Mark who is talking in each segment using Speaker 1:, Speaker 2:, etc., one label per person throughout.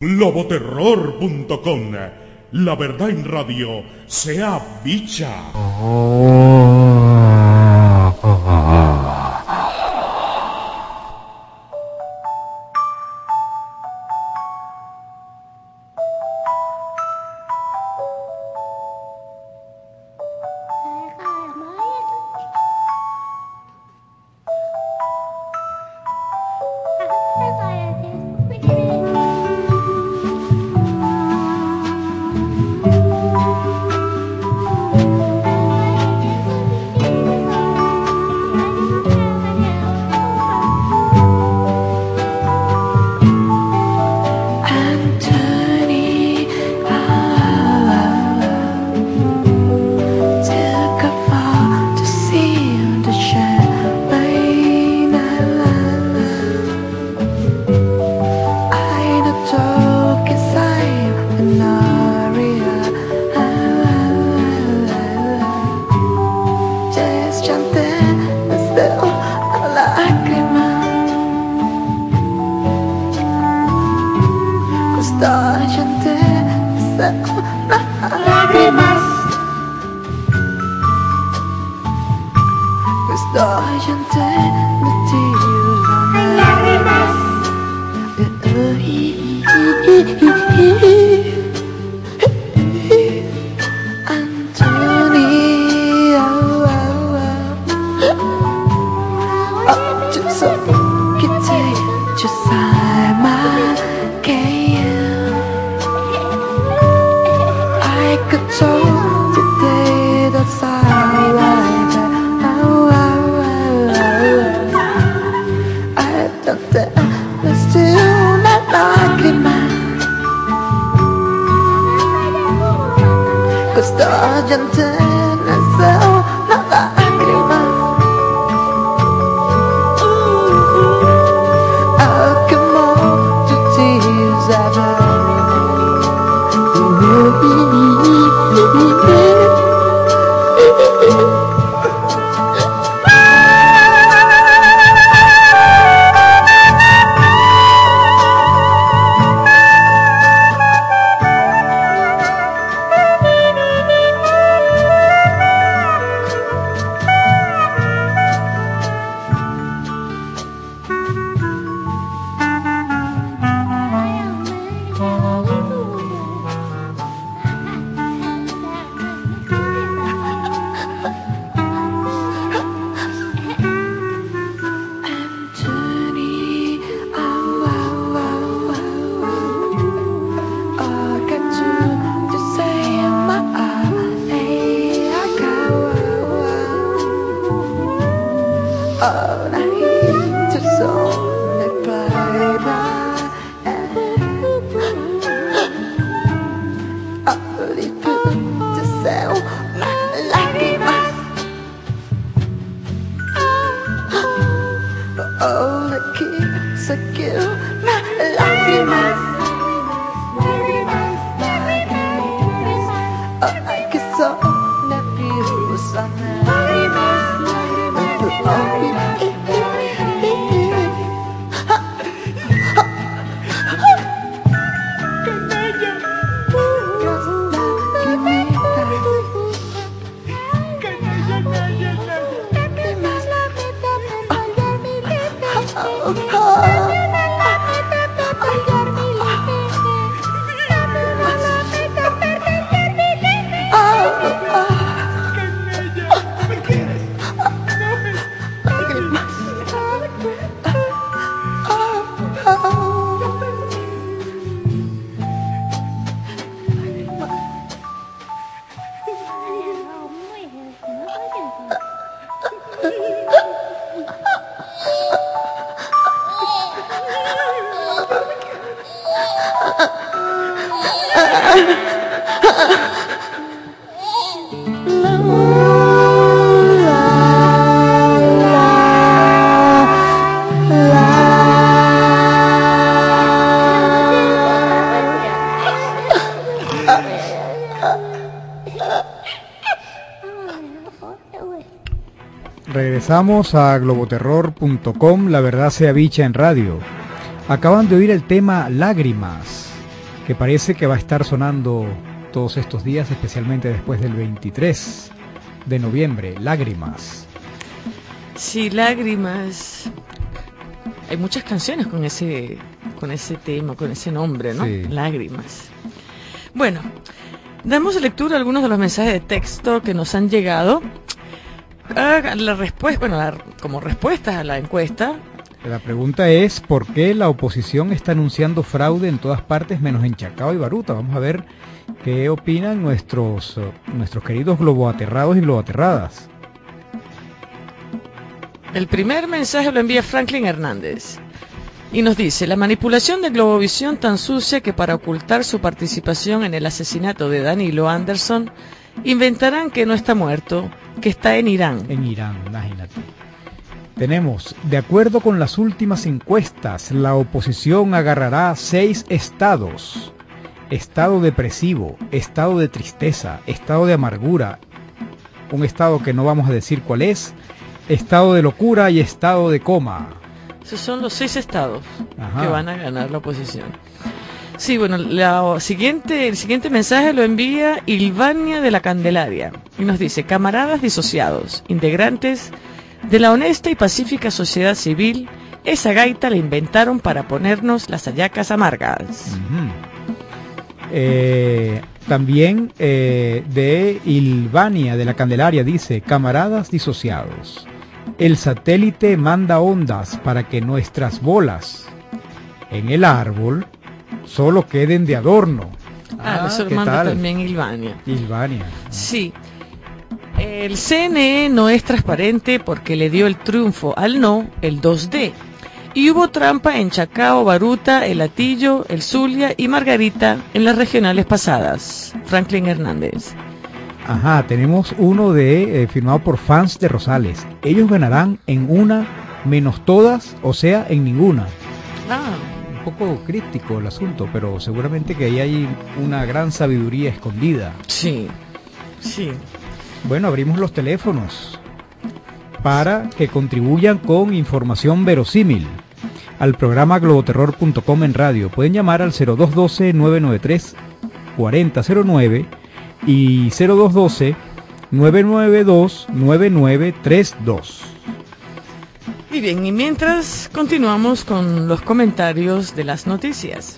Speaker 1: Globoterror.com. La verdad en radio sea bicha.
Speaker 2: Regresamos a globoterror.com, la verdad sea bicha en radio. Acaban de oír el tema Lágrimas que parece que va a estar sonando todos estos días, especialmente después del 23 de noviembre, Lágrimas.
Speaker 3: Sí, Lágrimas. Hay muchas canciones con ese tema, con ese nombre, ¿no?
Speaker 2: Sí.
Speaker 3: Lágrimas. Bueno, damos lectura a algunos de los mensajes de texto que nos han llegado. Como respuestas a la encuesta.
Speaker 2: La pregunta es, ¿por qué la oposición está anunciando fraude en todas partes menos en Chacao y Baruta? Vamos a ver qué opinan nuestros queridos globoaterrados y globoaterradas.
Speaker 3: El primer mensaje lo envía Franklin Hernández y nos dice: la manipulación de Globovisión tan sucia que para ocultar su participación en el asesinato de Danilo Anderson inventarán que no está muerto, que está en Irán.
Speaker 2: En Irán, imagínate. Tenemos, de acuerdo con las últimas encuestas, la oposición agarrará 6 estados: estado depresivo, estado de tristeza, estado de amargura, un estado que no vamos a decir cuál es, estado de locura y estado de coma.
Speaker 3: Esos son los 6 estados
Speaker 2: Ajá.
Speaker 3: que van a ganar la oposición. Sí, bueno, el siguiente mensaje lo envía Ilvania de la Candelaria y nos dice: camaradas disociados, integrantes de la honesta y pacífica sociedad civil, esa gaita la inventaron para ponernos las hallacas amargas.
Speaker 2: También de Ilvania de la Candelaria dice: camaradas disociados, el satélite manda ondas para que nuestras bolas en el árbol solo queden de adorno.
Speaker 3: Eso lo manda también Ilvania.
Speaker 2: Ilvania.
Speaker 3: Sí. El CNE no es transparente porque le dio el triunfo al no, el 2D. Y hubo trampa en Chacao, Baruta, El Hatillo, El Zulia y Margarita en las regionales pasadas. Franklin Hernández.
Speaker 2: Ajá, tenemos uno firmado por fans de Rosales. Ellos ganarán en una menos todas, o sea, en ninguna. Un poco crítico el asunto, pero seguramente que ahí hay una gran sabiduría escondida.
Speaker 3: Sí, sí.
Speaker 2: Bueno, abrimos los teléfonos para que contribuyan con información verosímil al programa globoterror.com en radio. Pueden llamar al 0212-993-4009 y 0212-992-9932.
Speaker 3: Y bien, y mientras continuamos con los comentarios de las noticias.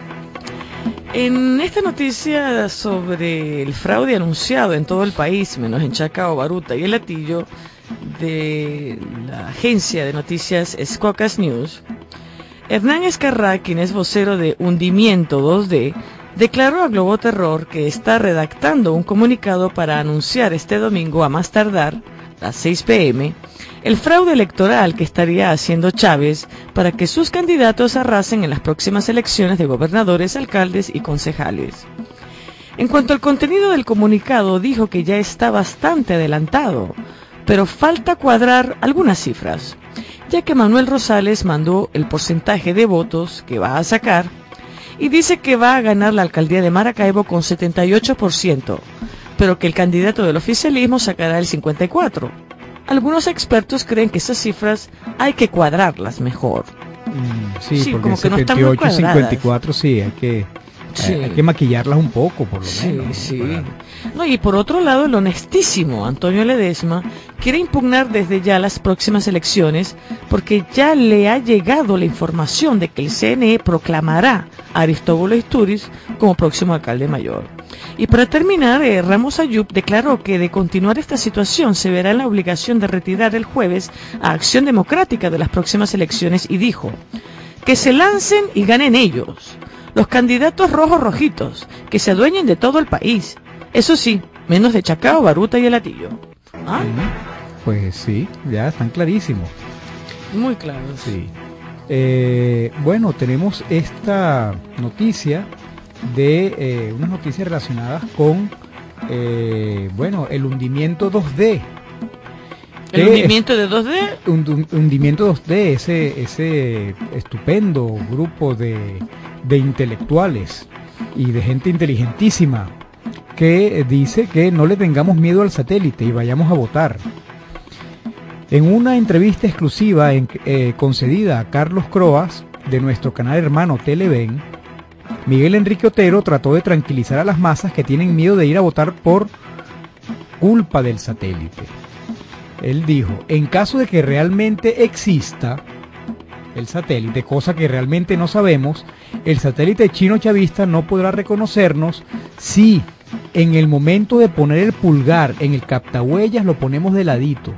Speaker 3: En esta noticia sobre el fraude anunciado en todo el país, menos en Chacao, Baruta y El Hatillo, de la agencia de noticias Scocas News, Hernán Escarrá, quien es vocero de Hundimiento 2D, declaró a Globoterror que está redactando un comunicado para anunciar este domingo a más tardar, a las 6 p.m., el fraude electoral que estaría haciendo Chávez para que sus candidatos arrasen en las próximas elecciones de gobernadores, alcaldes y concejales. En cuanto al contenido del comunicado, dijo que ya está bastante adelantado, pero falta cuadrar algunas cifras, ya que Manuel Rosales mandó el porcentaje de votos que va a sacar y dice que va a ganar la alcaldía de Maracaibo con 78%, pero que el candidato del oficialismo sacará el 54%. Algunos expertos creen que esas cifras hay que cuadrarlas mejor.
Speaker 2: Sí, porque
Speaker 3: como que
Speaker 2: 78
Speaker 3: no
Speaker 2: y 54 sí, hay que maquillarlas un poco, por lo menos.
Speaker 3: Sí.
Speaker 2: Para...
Speaker 3: No, y por otro lado, el honestísimo Antonio Ledesma quiere impugnar desde ya las próximas elecciones porque ya le ha llegado la información de que el CNE proclamará a Aristóbulo Istúriz como próximo alcalde mayor. Y para terminar, Ramos Ayub declaró que de continuar esta situación se verá en la obligación de retirar el jueves a Acción Democrática de las próximas elecciones y dijo: que se lancen y ganen ellos, los candidatos rojitos, que se adueñen de todo el país. Eso sí, menos de Chacao, Baruta y El Hatillo.
Speaker 2: Pues sí, ya están clarísimos.
Speaker 3: Muy claros.
Speaker 2: Sí. Bueno, tenemos esta noticia de unas noticias relacionadas con el hundimiento 2D.
Speaker 3: ¿El hundimiento de 2D?
Speaker 2: Hundimiento 2D, ese estupendo grupo de intelectuales y de gente inteligentísima que dice que no le tengamos miedo al satélite y vayamos a votar. En una entrevista exclusiva concedida a Carlos Croas de nuestro canal hermano Televen, Miguel Enrique Otero trató de tranquilizar a las masas que tienen miedo de ir a votar por culpa del satélite. Él dijo, en caso de que realmente exista el satélite, cosa que realmente no sabemos, el satélite chino chavista no podrá reconocernos si en el momento de poner el pulgar en el captahuellas lo ponemos de ladito.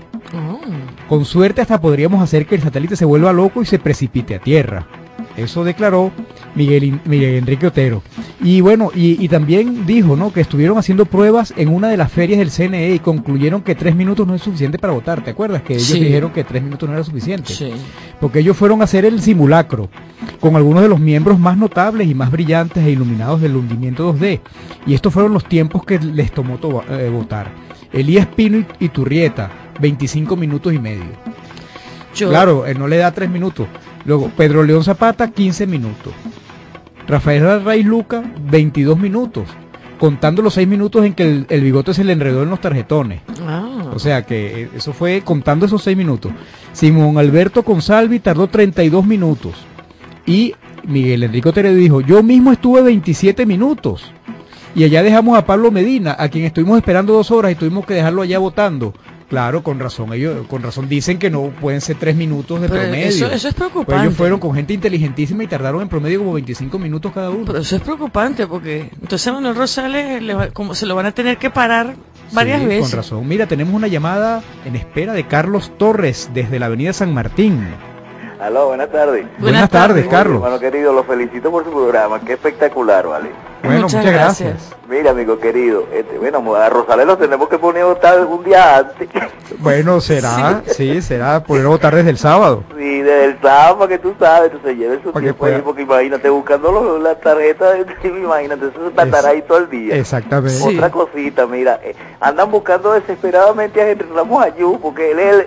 Speaker 2: Con suerte hasta podríamos hacer que el satélite se vuelva loco y se precipite a tierra. Eso declaró Miguel Enrique Otero. Y bueno, y también dijo, ¿no?, que estuvieron haciendo pruebas en una de las ferias del CNE y concluyeron que 3 minutos no es suficiente para votar. ¿Te acuerdas? Que ellos dijeron que 3 minutos no era suficiente. Sí. Porque ellos fueron a hacer el simulacro con algunos de los miembros más notables y más brillantes e iluminados del hundimiento 2D. Y estos fueron los tiempos que les tomó votar. Elías Pino y Turrieta, 25 minutos y medio. Claro, él no le da 3 minutos. Luego, Pedro León Zapata, 15 minutos. Rafael Raiz Luca, 22 minutos. Contando los 6 minutos en que el bigote se le enredó en los tarjetones. O sea que eso fue contando esos 6 minutos. Simón Alberto Consalvi tardó 32 minutos. Y Miguel Enrique Otero dijo, yo mismo estuve 27 minutos. Y allá dejamos a Pablo Medina, a quien estuvimos esperando 2 horas y tuvimos que dejarlo allá votando. Claro, con razón, ellos dicen que no pueden ser 3 minutos de promedio.
Speaker 3: Eso es preocupante.
Speaker 2: Pues ellos fueron con gente inteligentísima y tardaron en promedio como 25 minutos cada uno.
Speaker 3: Pero eso es preocupante porque entonces a Manuel Rosales como se lo van a tener que parar varias veces.
Speaker 2: Con razón. Mira, tenemos una llamada en espera de Carlos Torres desde la avenida San Martín.
Speaker 4: Aló, buenas tardes.
Speaker 2: Buenas tardes, Carlos.
Speaker 4: Hermano querido, lo felicito por su programa, qué espectacular, ¿vale?
Speaker 2: Bueno, muchas gracias.
Speaker 4: Mira, amigo querido, bueno, a Rosales lo tenemos que poner a votar un día antes.
Speaker 2: Bueno, será, será poner a votar desde el sábado.
Speaker 4: Sí, desde el sábado, que tú sabes, entonces lleve su tiempo ahí, porque imagínate, buscando la tarjeta, imagínate, eso se estará ahí todo el día.
Speaker 2: Exactamente.
Speaker 4: Otra cosita, mira, andan buscando desesperadamente a Henry Ramos Ayú, porque él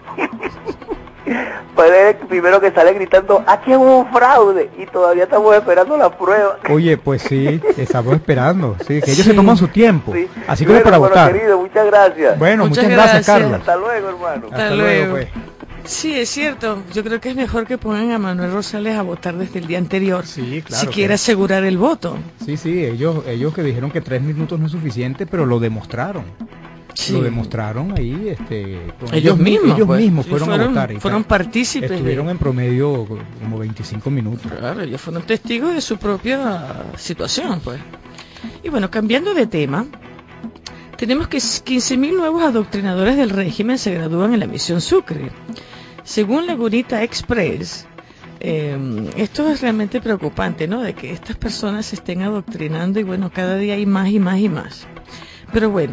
Speaker 4: pues es el primero que sale gritando, aquí hubo un fraude, y todavía estamos esperando la prueba.
Speaker 2: Oye, pues sí, estamos esperando, sí, que ellos se toman su tiempo, así como para votar.
Speaker 4: Querido, muchas gracias.
Speaker 2: Bueno, muchas gracias, Carlos.
Speaker 4: Hasta luego, hermano.
Speaker 3: Hasta luego, pues. Sí, es cierto, yo creo que es mejor que pongan a Manuel Rosales a votar desde el día anterior, si quiere asegurar el voto.
Speaker 2: Sí, ellos que dijeron que 3 minutos no es suficiente, pero lo demostraron. Lo demostraron ahí,
Speaker 3: ellos mismos
Speaker 2: fueron a votar.
Speaker 3: Fueron partícipes.
Speaker 2: Estuvieron en promedio como 25 minutos.
Speaker 3: Claro, ellos fueron testigos de su propia situación, pues. Y bueno, cambiando de tema, tenemos que 15.000 nuevos adoctrinadores del régimen se gradúan en la misión Sucre. Según Lagunita Express, esto es realmente preocupante, ¿no? De que estas personas se estén adoctrinando y bueno, cada día hay más y más y más. Pero bueno,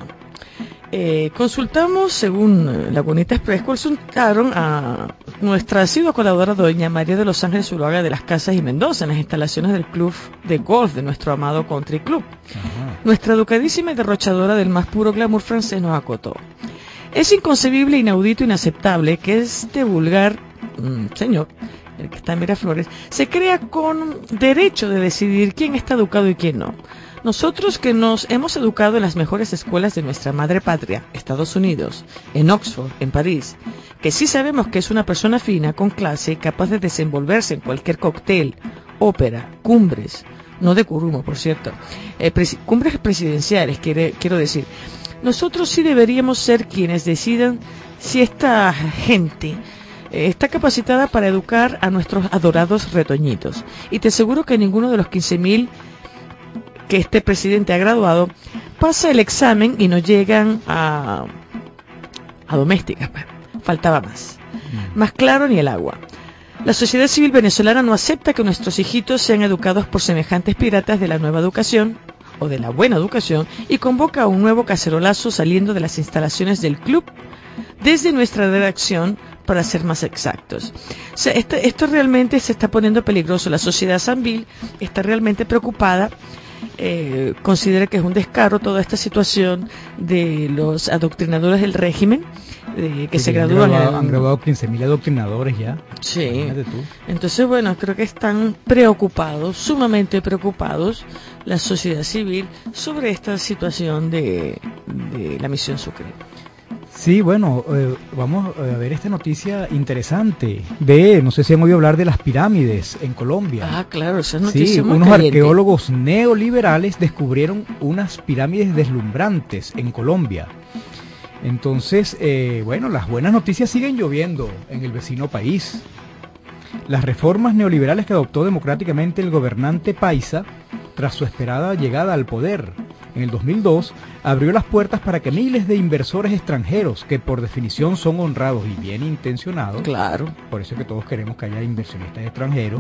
Speaker 3: consultamos, según Lagunita Express, consultaron a nuestra asidua colaboradora doña María de los Ángeles Zuluaga de las Casas y Mendoza en las instalaciones del club de golf de nuestro amado Country Club. Nuestra educadísima y derrochadora del más puro glamour francés nos acotó: es inconcebible, inaudito, inaceptable que este vulgar señor, el que está en Miraflores, se crea con derecho de decidir quién está educado y quién no. Nosotros que nos hemos educado en las mejores escuelas de nuestra madre patria, Estados Unidos, en Oxford, en París, que sí sabemos que es una persona fina, con clase, capaz de desenvolverse en cualquier cóctel, ópera, cumbres, no de Curumo, por cierto, cumbres presidenciales, quiero decir. Nosotros sí deberíamos ser quienes decidan si esta gente está capacitada para educar a nuestros adorados retoñitos. Y te aseguro que ninguno de los 15.000 que este presidente ha graduado pasa el examen y no llegan a domésticas. Faltaba más claro ni el agua. La sociedad civil venezolana no acepta que nuestros hijitos sean educados por semejantes piratas de la nueva educación o de la buena educación, y convoca a un nuevo cacerolazo saliendo de las instalaciones del club desde nuestra redacción, para ser más exactos. O sea, esto realmente se está poniendo peligroso. La sociedad civil está realmente preocupada. Considera que es un descaro toda esta situación de los adoctrinadores del régimen, que se gradúan.
Speaker 2: Han graduado 15.000 adoctrinadores ya.
Speaker 3: Sí. Entonces, bueno, creo que están preocupados, sumamente preocupados, la sociedad civil sobre esta situación de la misión Sucre.
Speaker 2: Sí, bueno, vamos a ver esta noticia interesante no sé si han oído hablar de las pirámides en Colombia.
Speaker 3: Ah, claro, esa noticia
Speaker 2: sí,
Speaker 3: muy
Speaker 2: unos
Speaker 3: caliente.
Speaker 2: arqueólogos neoliberales descubrieron unas pirámides deslumbrantes en Colombia. Entonces, bueno, las buenas noticias siguen lloviendo en el vecino país. Las reformas neoliberales que adoptó democráticamente el gobernante paisa tras su esperada llegada al poder en el 2002, abrió las puertas para que miles de inversores extranjeros, que por definición son honrados y bien intencionados,
Speaker 3: claro,
Speaker 2: por eso es que todos queremos que haya inversionistas extranjeros,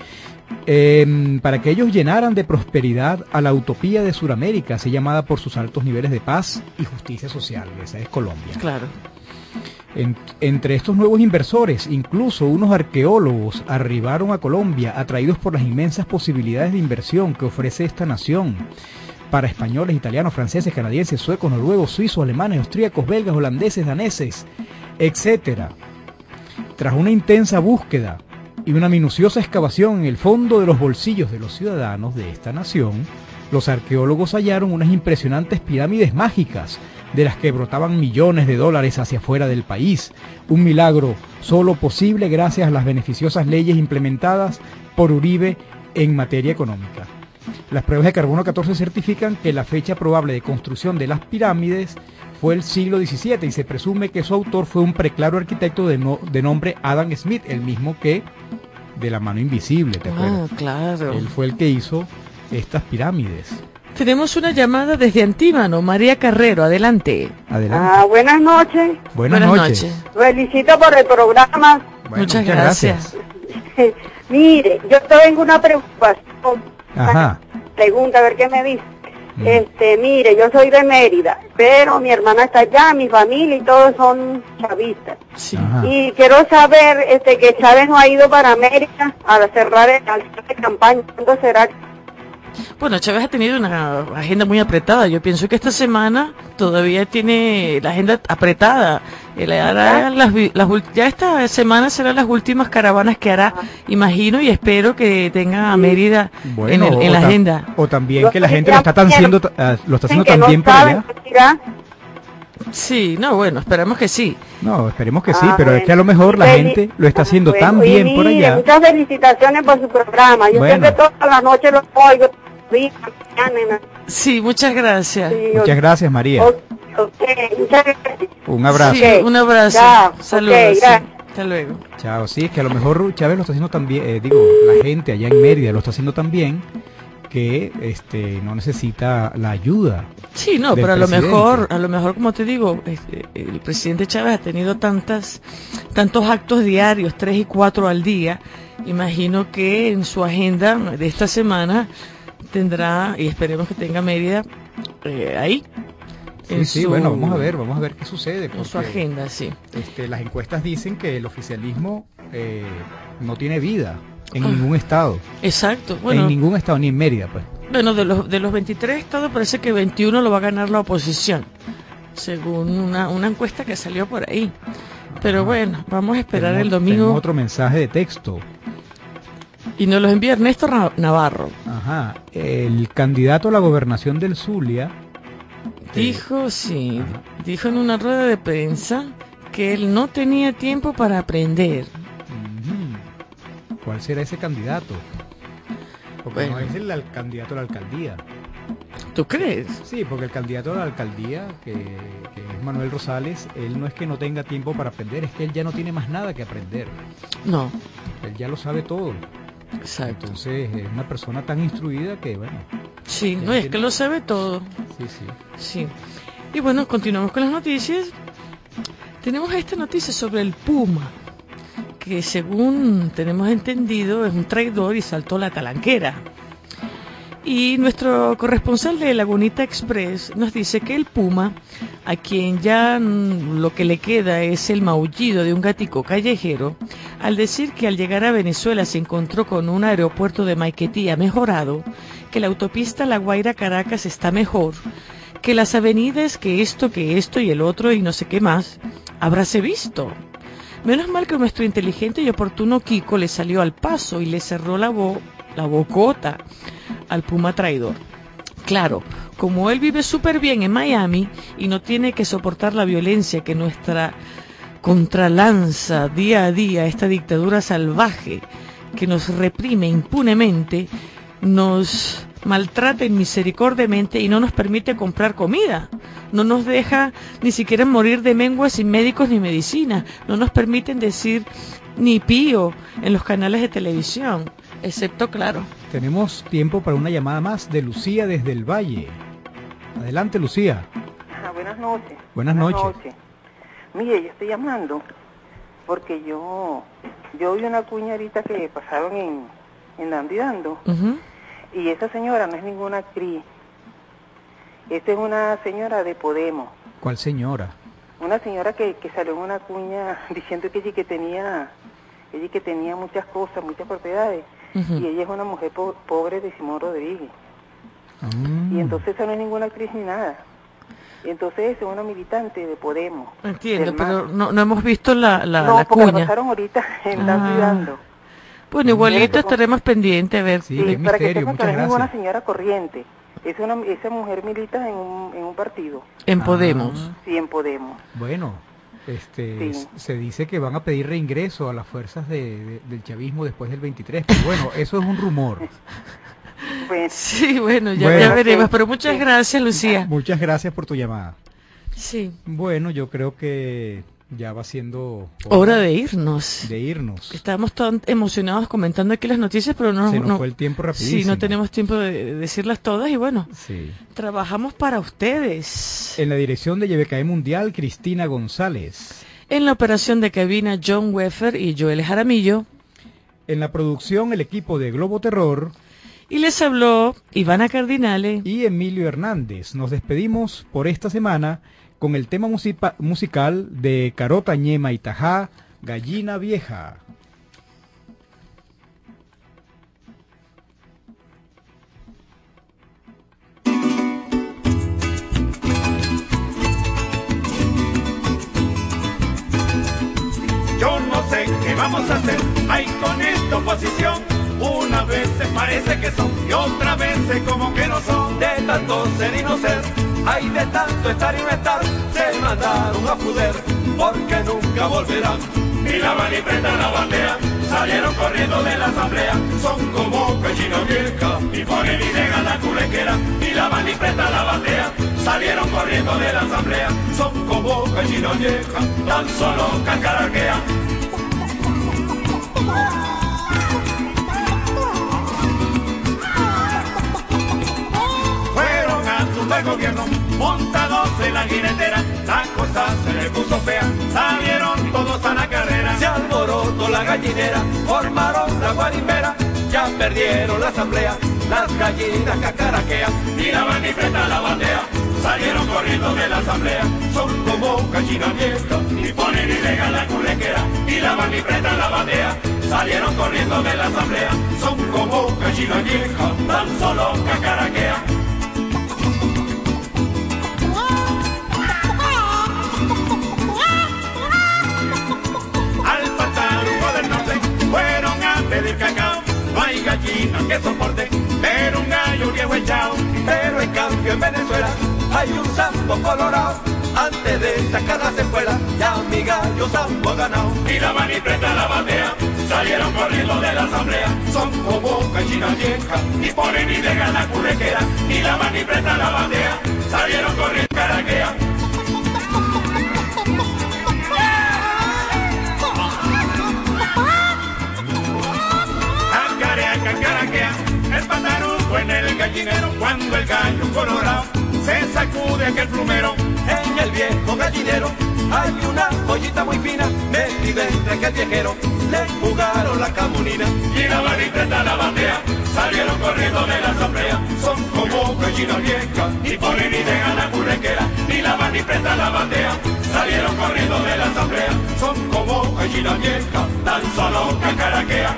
Speaker 2: para que ellos llenaran de prosperidad a la utopía de Sudamérica, así llamada por sus altos niveles de paz y justicia social. Esa es Colombia.
Speaker 3: Claro.
Speaker 2: Entre estos nuevos inversores, incluso unos arqueólogos arribaron a Colombia atraídos por las inmensas posibilidades de inversión que ofrece esta nación para españoles, italianos, franceses, canadienses, suecos, noruegos, suizos, alemanes, austríacos, belgas, holandeses, daneses, etc. Tras una intensa búsqueda y una minuciosa excavación en el fondo de los bolsillos de los ciudadanos de esta nación, los arqueólogos hallaron unas impresionantes pirámides mágicas, de las que brotaban millones de dólares hacia afuera del país, un milagro solo posible gracias a las beneficiosas leyes implementadas por Uribe en materia económica. Las pruebas de carbono 14 certifican que la fecha probable de construcción de las pirámides fue el siglo XVII y se presume que su autor fue un preclaro arquitecto de nombre Adam Smith, el mismo que de la mano invisible, ¿te acuerdas?
Speaker 3: Ah, claro.
Speaker 2: Él fue el que hizo estas pirámides.
Speaker 3: Tenemos una llamada desde Antímano, María Carrero, adelante.
Speaker 2: Adelante.
Speaker 5: Buenas noches.
Speaker 2: Buenas noches.
Speaker 5: Felicito por el programa.
Speaker 2: Bueno,
Speaker 3: muchas gracias.
Speaker 5: Mire, yo tengo una preocupación.
Speaker 2: Ajá.
Speaker 5: Pregunta, a ver qué me dice. Mire, yo soy de Mérida, pero mi hermana está allá, mi familia y todos son chavistas.
Speaker 3: Sí.
Speaker 2: Ajá.
Speaker 5: Y quiero saber que Chávez no ha ido para América a cerrar el cierre de campaña. ¿Cuándo será?
Speaker 3: Bueno, Chávez ha tenido una agenda muy apretada. Yo pienso que esta semana todavía tiene la agenda apretada. Él hará ya esta semana serán las últimas caravanas que hará, imagino, y espero que tenga a Mérida
Speaker 2: Bueno,
Speaker 3: en la agenda.
Speaker 2: O también que la gente lo está haciendo tan bien por allá.
Speaker 3: Sí, no, bueno, esperemos que sí.
Speaker 2: No, esperemos que sí, pero es que a lo mejor la gente lo está haciendo tan
Speaker 5: Oye,
Speaker 2: bien por
Speaker 5: mire,
Speaker 2: allá.
Speaker 5: Muchas felicitaciones por su programa. Yo
Speaker 2: Bueno.
Speaker 5: siempre toda la noche lo oigo.
Speaker 3: Sí, muchas gracias.
Speaker 5: Sí,
Speaker 2: Muchas gracias, María.
Speaker 5: muchas gracias.
Speaker 2: Un abrazo.
Speaker 3: Sí, un abrazo.
Speaker 5: Ya,
Speaker 3: Saludos.
Speaker 5: ok,
Speaker 3: sí.
Speaker 5: gracias.
Speaker 3: Hasta luego.
Speaker 2: Chao, sí, es que a lo mejor Chávez lo está haciendo tan bien, la gente allá en Mérida lo está haciendo tan bien que no necesita la ayuda.
Speaker 3: Sí, no,
Speaker 2: del
Speaker 3: pero a lo
Speaker 2: presidente.
Speaker 3: mejor, como te digo, el presidente Chávez ha tenido tantos actos diarios, 3 y 4 al día. Imagino que en su agenda de esta semana tendrá, y esperemos que tenga Mérida ahí.
Speaker 2: Sí, bueno, vamos a ver qué sucede.
Speaker 3: En su
Speaker 2: porque,
Speaker 3: agenda, sí.
Speaker 2: las encuestas dicen que el oficialismo no tiene vida en ningún estado.
Speaker 3: Exacto. Bueno,
Speaker 2: En ningún estado, ni en Mérida, pues.
Speaker 3: Bueno, de los 23 estados parece que 21 lo va a ganar la oposición, según una encuesta que salió por ahí. Pero bueno, vamos a esperar el domingo.
Speaker 2: Tenemos otro mensaje de texto.
Speaker 3: Y nos lo envía Ernesto Navarro.
Speaker 2: Ajá. El candidato a la gobernación del Zulia
Speaker 3: Dijo en una rueda de prensa que él no tenía tiempo para aprender.
Speaker 2: ¿Cuál será ese candidato? Porque
Speaker 3: Bueno.
Speaker 2: no es el candidato a la alcaldía.
Speaker 3: ¿Tú crees?
Speaker 2: Sí, porque el candidato a la alcaldía, que es Manuel Rosales, él no es que no tenga tiempo para aprender, es que él ya no tiene más nada que aprender.
Speaker 3: No,
Speaker 2: Él ya lo sabe todo.
Speaker 3: exacto.
Speaker 2: Entonces es una persona tan instruida que, bueno,
Speaker 3: Sí, no, es que lo sabe todo.
Speaker 2: sí.
Speaker 3: Sí. Y bueno, continuamos con las noticias. Tenemos esta noticia sobre el Puma, que según tenemos entendido es un traidor y saltó la talanquera. Y nuestro corresponsal de Lagunita Express nos dice que el Puma, a quien ya lo que le queda es el maullido de un gatico callejero, al decir que al llegar a Venezuela se encontró con un aeropuerto de Maiquetía mejorado, que la autopista La Guaira-Caracas está mejor, que las avenidas, que esto y el otro y no sé qué más, habráse visto. Menos mal que nuestro inteligente y oportuno Kiko le salió al paso y le cerró la bocota al Puma traidor. Claro, como él vive súper bien en Miami y no tiene que soportar la violencia que nuestra contralanza día a día, esta dictadura salvaje que nos reprime impunemente, nos maltrata inmisericordiamente y no nos permite comprar comida, no nos deja ni siquiera morir de mengua sin médicos ni medicina, no nos permiten decir ni pío en los canales de televisión, excepto, claro.
Speaker 2: Tenemos tiempo para una llamada más de Lucía desde el Valle. Adelante, Lucía.
Speaker 6: Buenas noches.
Speaker 2: Buenas noches.
Speaker 6: Mire, yo estoy llamando porque yo vi una cuña ahorita que pasaron en Dando y Dando. Y esa señora no es ninguna actriz. Esta es una señora de Podemos.
Speaker 2: ¿Cuál señora?
Speaker 6: Una señora que salió en una cuña diciendo que ella que tenía muchas cosas, muchas propiedades. Y ella es una mujer pobre de Simón Rodríguez. Y entonces esa no es ninguna actriz ni nada. Y entonces es una militante de Podemos.
Speaker 3: Entiendo, pero no hemos visto la
Speaker 6: porque
Speaker 3: cuña.
Speaker 6: la pasaron ahorita en Dando y Dando.
Speaker 3: Bueno, igualito estaremos pendientes a ver.
Speaker 2: Sí,
Speaker 6: para
Speaker 2: misterio,
Speaker 6: que sepan que no es ninguna
Speaker 2: gracias.
Speaker 6: señora corriente. Esa mujer milita en un partido.
Speaker 3: En Podemos.
Speaker 6: Sí, en Podemos.
Speaker 2: Bueno,
Speaker 6: Sí.
Speaker 2: se dice que van a pedir reingreso a las fuerzas del chavismo después del 23, pero bueno, eso es un rumor.
Speaker 6: Bueno,
Speaker 3: Sí, bueno, ya veremos. Pero muchas gracias, Lucía.
Speaker 2: Muchas gracias por tu llamada.
Speaker 3: Sí.
Speaker 2: Bueno, yo creo que ya va siendo
Speaker 3: Hora de irnos. Estábamos tan emocionados comentando aquí las noticias, pero
Speaker 2: Se nos fue el tiempo rapidísimo.
Speaker 3: Sí, no tenemos tiempo de decirlas todas y bueno,
Speaker 2: Sí.
Speaker 3: trabajamos para ustedes.
Speaker 2: En la dirección de YBKE Mundial, Cristina González.
Speaker 3: En la operación de cabina, John Weffer y Joel Jaramillo.
Speaker 2: En la producción, el equipo de Globo Terror.
Speaker 3: Y les habló Ivana Cardinale
Speaker 2: y Emilio Hernández. Nos despedimos por esta semana con el tema musical de Carota Ñema y Tajá, Gallina Vieja.
Speaker 7: Yo no sé qué vamos a hacer, hay con esta oposición. Una vez se parece que son y otra vez como que no son. De tanto ser y no ser, hay de tanto estar y no estar, se mandaron a fuder porque nunca volverán. Ni la van ni prendan la bandera, salieron corriendo de la asamblea. Son como gallina vieja y ponen y dejan la culequera. Ni la van ni prendan la bandera, salieron corriendo de la asamblea. Son como gallina vieja, tan solo cacaraquean. Fueron a tumbar el gobierno, montados en la jinetera, la cosa se les puso fea, salieron todos a la carrera, se alborotó la gallinera, formaron la guarimbera, ya perdieron la asamblea, las gallinas cacaraquean, ni la van ni prestan la bandera, salieron corriendo de la asamblea, son como gallinas viejas, ni ponen ni dejan la culequera, ni la van ni prestan la bandera, salieron corriendo de la asamblea, son como gallinas viejas, tan solo cacaraquean. Fueron a pedir cacao, no hay gallina que soporte, pero un gallo viejo echado, pero en cambio en Venezuela hay un sambo colorado, antes de sacar las espuelas, ya mi gallo sambo ha ganado, y la van y presta la bandera, salieron corriendo de la asamblea, son como gallinas viejas, ni ponen ni dejan la culequera, y la van y presta la bandera, salieron corriendo caraquea. El pataruco en el gallinero, cuando el gallo colorado se sacude aquel plumero, en el viejo gallinero hay una joyita muy fina, metida entre aquel viejero, le jugaron la camunina, y la van y presta la bandera, salieron corriendo de la asamblea, son como gallinas viejas, ni ponen ni dejan la culequera, ni la van y presta la bandera, salieron corriendo de la asamblea, son como gallinas viejas, tan solo cacaraquean.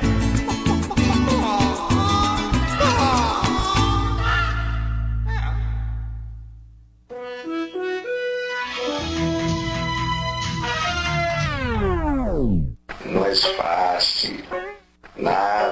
Speaker 8: No es fácil, nada.